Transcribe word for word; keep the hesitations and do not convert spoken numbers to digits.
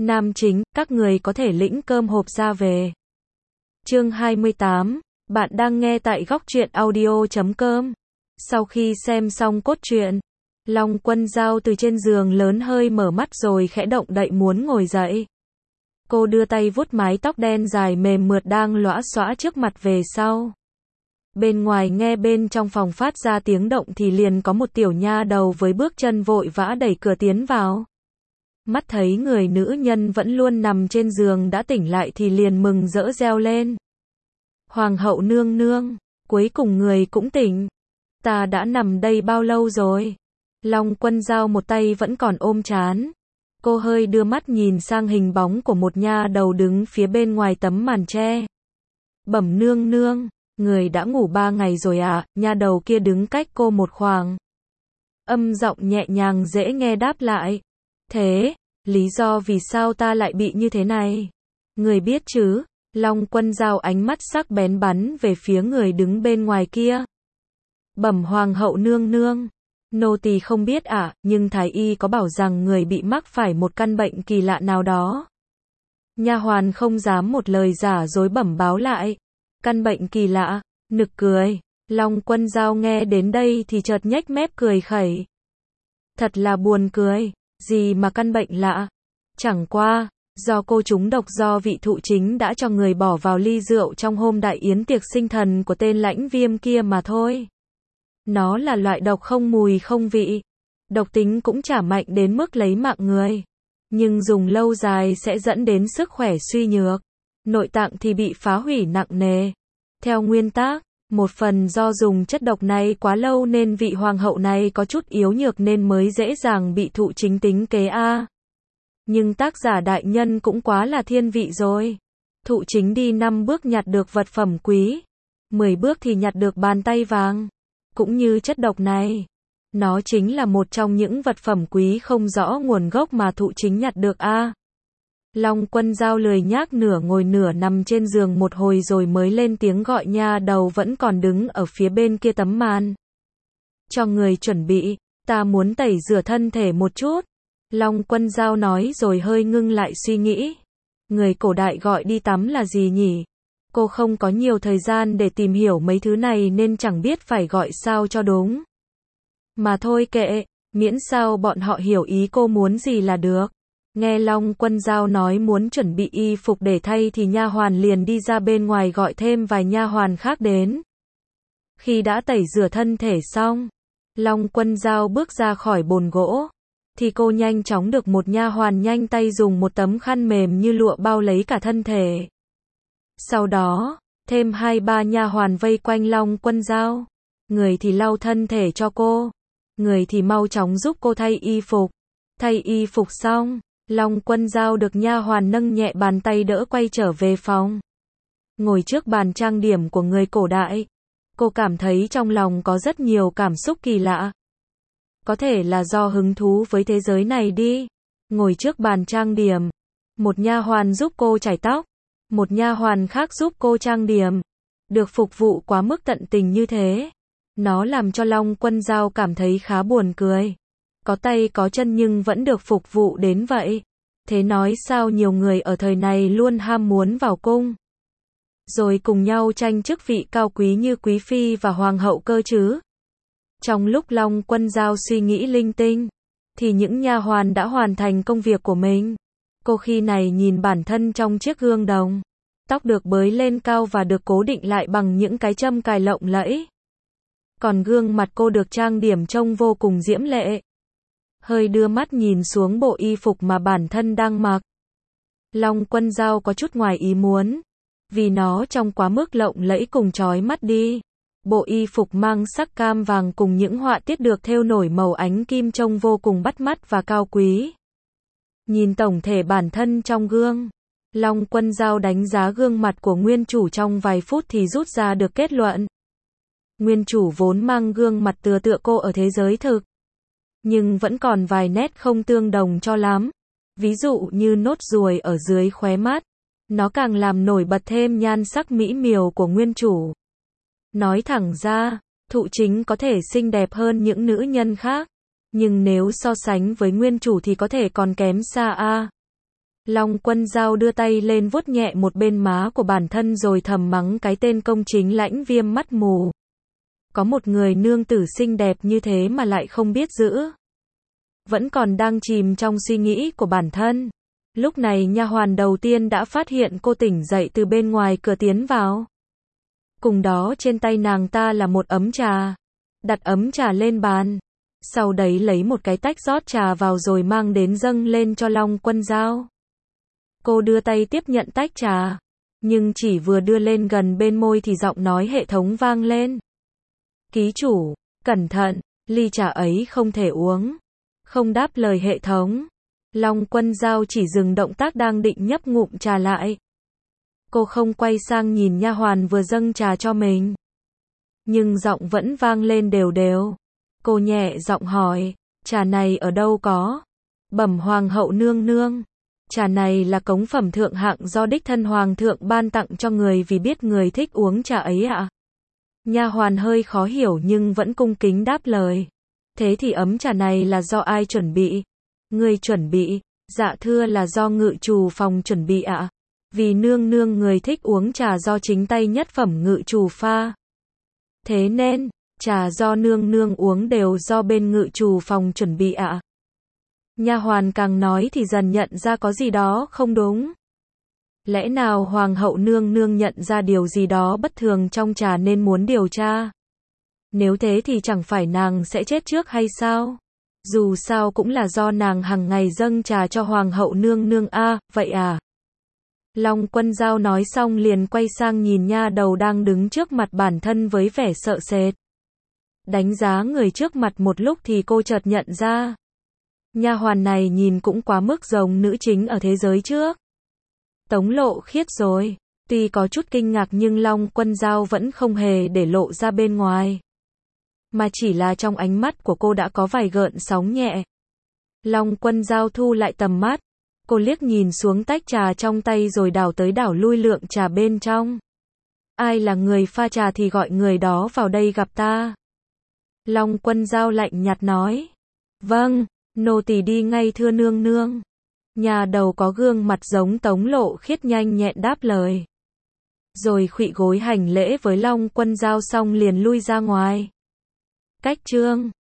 Nam chính, các người có thể lĩnh cơm hộp ra về. Chương hai mươi tám, bạn đang nghe tại góc truyện audio chấm com. Sau khi xem xong cốt truyện, Long Quân Dao từ trên giường lớn hơi mở mắt rồi khẽ động đậy muốn ngồi dậy. Cô đưa tay vuốt mái tóc đen dài mềm mượt đang lõa xõa trước mặt về sau. Bên ngoài nghe bên trong phòng phát ra tiếng động thì liền có một tiểu nha đầu với bước chân vội vã đẩy cửa tiến vào. Mắt thấy người nữ nhân vẫn luôn nằm trên giường đã tỉnh lại thì liền mừng rỡ reo lên. Hoàng hậu nương nương, cuối cùng người cũng tỉnh. Ta đã nằm đây bao lâu rồi? Long Quân Dao một tay vẫn còn ôm trán. Cô hơi đưa mắt nhìn sang hình bóng của một nha đầu đứng phía bên ngoài tấm màn tre. Bẩm nương nương, người đã ngủ ba ngày rồi à? Nha đầu kia đứng cách cô một khoảng. Âm giọng nhẹ nhàng dễ nghe đáp lại. Thế, lý do vì sao ta lại bị như thế này? Người biết chứ? Long Quân Dao ánh mắt sắc bén bắn về phía người đứng bên ngoài kia. Bẩm hoàng hậu nương nương, nô tỳ không biết ạ, à, nhưng thái y có bảo rằng người bị mắc phải một căn bệnh kỳ lạ nào đó. Nha hoàn không dám một lời giả dối bẩm báo lại. Căn bệnh kỳ lạ, nực cười. Long Quân Dao nghe đến đây thì chợt nhếch mép cười khẩy. Thật là buồn cười, gì mà căn bệnh lạ? Chẳng qua, do cô trúng độc do vị thụ chính đã cho người bỏ vào ly rượu trong hôm đại yến tiệc sinh thần của tên lãnh viêm kia mà thôi. Nó là loại độc không mùi không vị. Độc tính cũng chả mạnh đến mức lấy mạng người. Nhưng dùng lâu dài sẽ dẫn đến sức khỏe suy nhược. Nội tạng thì bị phá hủy nặng nề. Theo nguyên tắc, một phần do dùng chất độc này quá lâu nên vị hoàng hậu này có chút yếu nhược nên mới dễ dàng bị thụ chính tính kế a. Nhưng tác giả đại nhân cũng quá là thiên vị rồi. Thụ chính đi năm bước nhặt được vật phẩm quý, mười bước thì nhặt được bàn tay vàng. Cũng như chất độc này, nó chính là một trong những vật phẩm quý không rõ nguồn gốc mà thụ chính nhặt được a. Long Quân Dao lười nhác nửa ngồi nửa nằm trên giường một hồi rồi mới lên tiếng gọi nha đầu vẫn còn đứng ở phía bên kia tấm màn. Cho người chuẩn bị, ta muốn tẩy rửa thân thể một chút. Long Quân Dao nói rồi hơi ngưng lại suy nghĩ. Người cổ đại gọi đi tắm là gì nhỉ? Cô không có nhiều thời gian để tìm hiểu mấy thứ này nên chẳng biết phải gọi sao cho đúng. Mà thôi kệ, miễn sao bọn họ hiểu ý cô muốn gì là được. Nghe Long Quân Dao nói muốn chuẩn bị y phục để thay thì nha hoàn liền đi ra bên ngoài gọi thêm vài nha hoàn khác đến. Khi đã tẩy rửa thân thể xong, Long Quân Dao bước ra khỏi bồn gỗ, thì cô nhanh chóng được một nha hoàn nhanh tay dùng một tấm khăn mềm như lụa bao lấy cả thân thể. Sau đó, thêm hai ba nha hoàn vây quanh Long Quân Dao. Người thì lau thân thể cho cô, người thì mau chóng giúp cô thay y phục. Thay y phục xong, Long Quân Dao được nha hoàn nâng nhẹ bàn tay đỡ quay trở về phòng. Ngồi trước bàn trang điểm của người cổ đại, cô cảm thấy trong lòng có rất nhiều cảm xúc kỳ lạ. Có thể là do hứng thú với thế giới này đi. Ngồi trước bàn trang điểm, một nha hoàn giúp cô chải tóc, một nha hoàn khác giúp cô trang điểm. Được phục vụ quá mức tận tình như thế, nó làm cho Long Quân Dao cảm thấy khá buồn cười. Có tay có chân nhưng vẫn được phục vụ đến vậy. Thế nói sao nhiều người ở thời này luôn ham muốn vào cung, rồi cùng nhau tranh chức vị cao quý như quý phi và hoàng hậu cơ chứ. Trong lúc Long Quân Dao suy nghĩ linh tinh, thì những nha hoàn đã hoàn thành công việc của mình. Cô khi này nhìn bản thân trong chiếc gương đồng. Tóc được bới lên cao và được cố định lại bằng những cái châm cài lộng lẫy. Còn gương mặt cô được trang điểm trông vô cùng diễm lệ. Hơi đưa mắt nhìn xuống bộ y phục mà bản thân đang mặc. Long Quân Dao có chút ngoài ý muốn, vì nó trông quá mức lộng lẫy cùng chói mắt đi. Bộ y phục mang sắc cam vàng cùng những họa tiết được thêu nổi màu ánh kim trông vô cùng bắt mắt và cao quý. Nhìn tổng thể bản thân trong gương, Long Quân Dao đánh giá gương mặt của nguyên chủ trong vài phút thì rút ra được kết luận. Nguyên chủ vốn mang gương mặt tựa tựa cô ở thế giới thực, nhưng vẫn còn vài nét không tương đồng cho lắm. Ví dụ như nốt ruồi ở dưới khóe mắt, nó càng làm nổi bật thêm nhan sắc mỹ miều của nguyên chủ. Nói thẳng ra, thụ chính có thể xinh đẹp hơn những nữ nhân khác, nhưng nếu so sánh với nguyên chủ thì có thể còn kém xa a. Long Quân Dao đưa tay lên vuốt nhẹ một bên má của bản thân rồi thầm mắng cái tên công chính lãnh viêm mắt mù. Có một người nương tử xinh đẹp như thế mà lại không biết giữ. Vẫn còn đang chìm trong suy nghĩ của bản thân. Lúc này nha hoàn đầu tiên đã phát hiện cô tỉnh dậy từ bên ngoài cửa tiến vào. Cùng đó trên tay nàng ta là một ấm trà. Đặt ấm trà lên bàn. Sau đấy lấy một cái tách rót trà vào rồi mang đến dâng lên cho Long Quân Dao. Cô đưa tay tiếp nhận tách trà. Nhưng chỉ vừa đưa lên gần bên môi thì giọng nói hệ thống vang lên. Ký chủ, cẩn thận, ly trà ấy không thể uống. Không đáp lời hệ thống. Long Quân Dao chỉ dừng động tác đang định nhấp ngụm trà lại. Cô không quay sang nhìn nha hoàn vừa dâng trà cho mình. Nhưng giọng vẫn vang lên đều đều. Cô nhẹ giọng hỏi, trà này ở đâu có? Bẩm hoàng hậu nương nương. Trà này là cống phẩm thượng hạng do đích thân hoàng thượng ban tặng cho người vì biết người thích uống trà ấy ạ. À? Nha hoàn hơi khó hiểu nhưng vẫn cung kính đáp lời. Thế thì ấm trà này là do ai chuẩn bị? Người chuẩn bị? Dạ thưa là do ngự trù phòng chuẩn bị ạ. À? Vì nương nương người thích uống trà do chính tay nhất phẩm ngự trù pha. Thế nên, trà do nương nương uống đều do bên ngự trù phòng chuẩn bị ạ. À? Nha hoàn càng nói thì dần nhận ra có gì đó không đúng. Lẽ nào hoàng hậu nương nương nhận ra điều gì đó bất thường trong trà nên muốn điều tra? Nếu thế thì chẳng phải nàng sẽ chết trước hay sao? Dù sao cũng là do nàng hằng ngày dâng trà cho hoàng hậu nương nương a, à, vậy à? Long Quân Dao nói xong liền quay sang nhìn nha đầu đang đứng trước mặt bản thân với vẻ sợ sệt. Đánh giá người trước mặt một lúc thì cô chợt nhận ra. Nha hoàn này nhìn cũng quá mức giống nữ chính ở thế giới trước. Tống Lộ Khiết rồi. Tuy có chút kinh ngạc nhưng Long Quân Dao vẫn không hề để lộ ra bên ngoài. Mà chỉ là trong ánh mắt của cô đã có vài gợn sóng nhẹ. Long Quân Dao thu lại tầm mắt. Cô liếc nhìn xuống tách trà trong tay rồi đảo tới đảo lui lượng trà bên trong. Ai là người pha trà thì gọi người đó vào đây gặp ta. Long Quân Dao lạnh nhạt nói. Vâng, nô tỳ đi ngay thưa nương nương. Nhà đầu có gương mặt giống Tống Lộ Khiết nhanh nhẹn đáp lời. Rồi khuỵu gối hành lễ với Long Quân Dao xong liền lui ra ngoài. Cách chương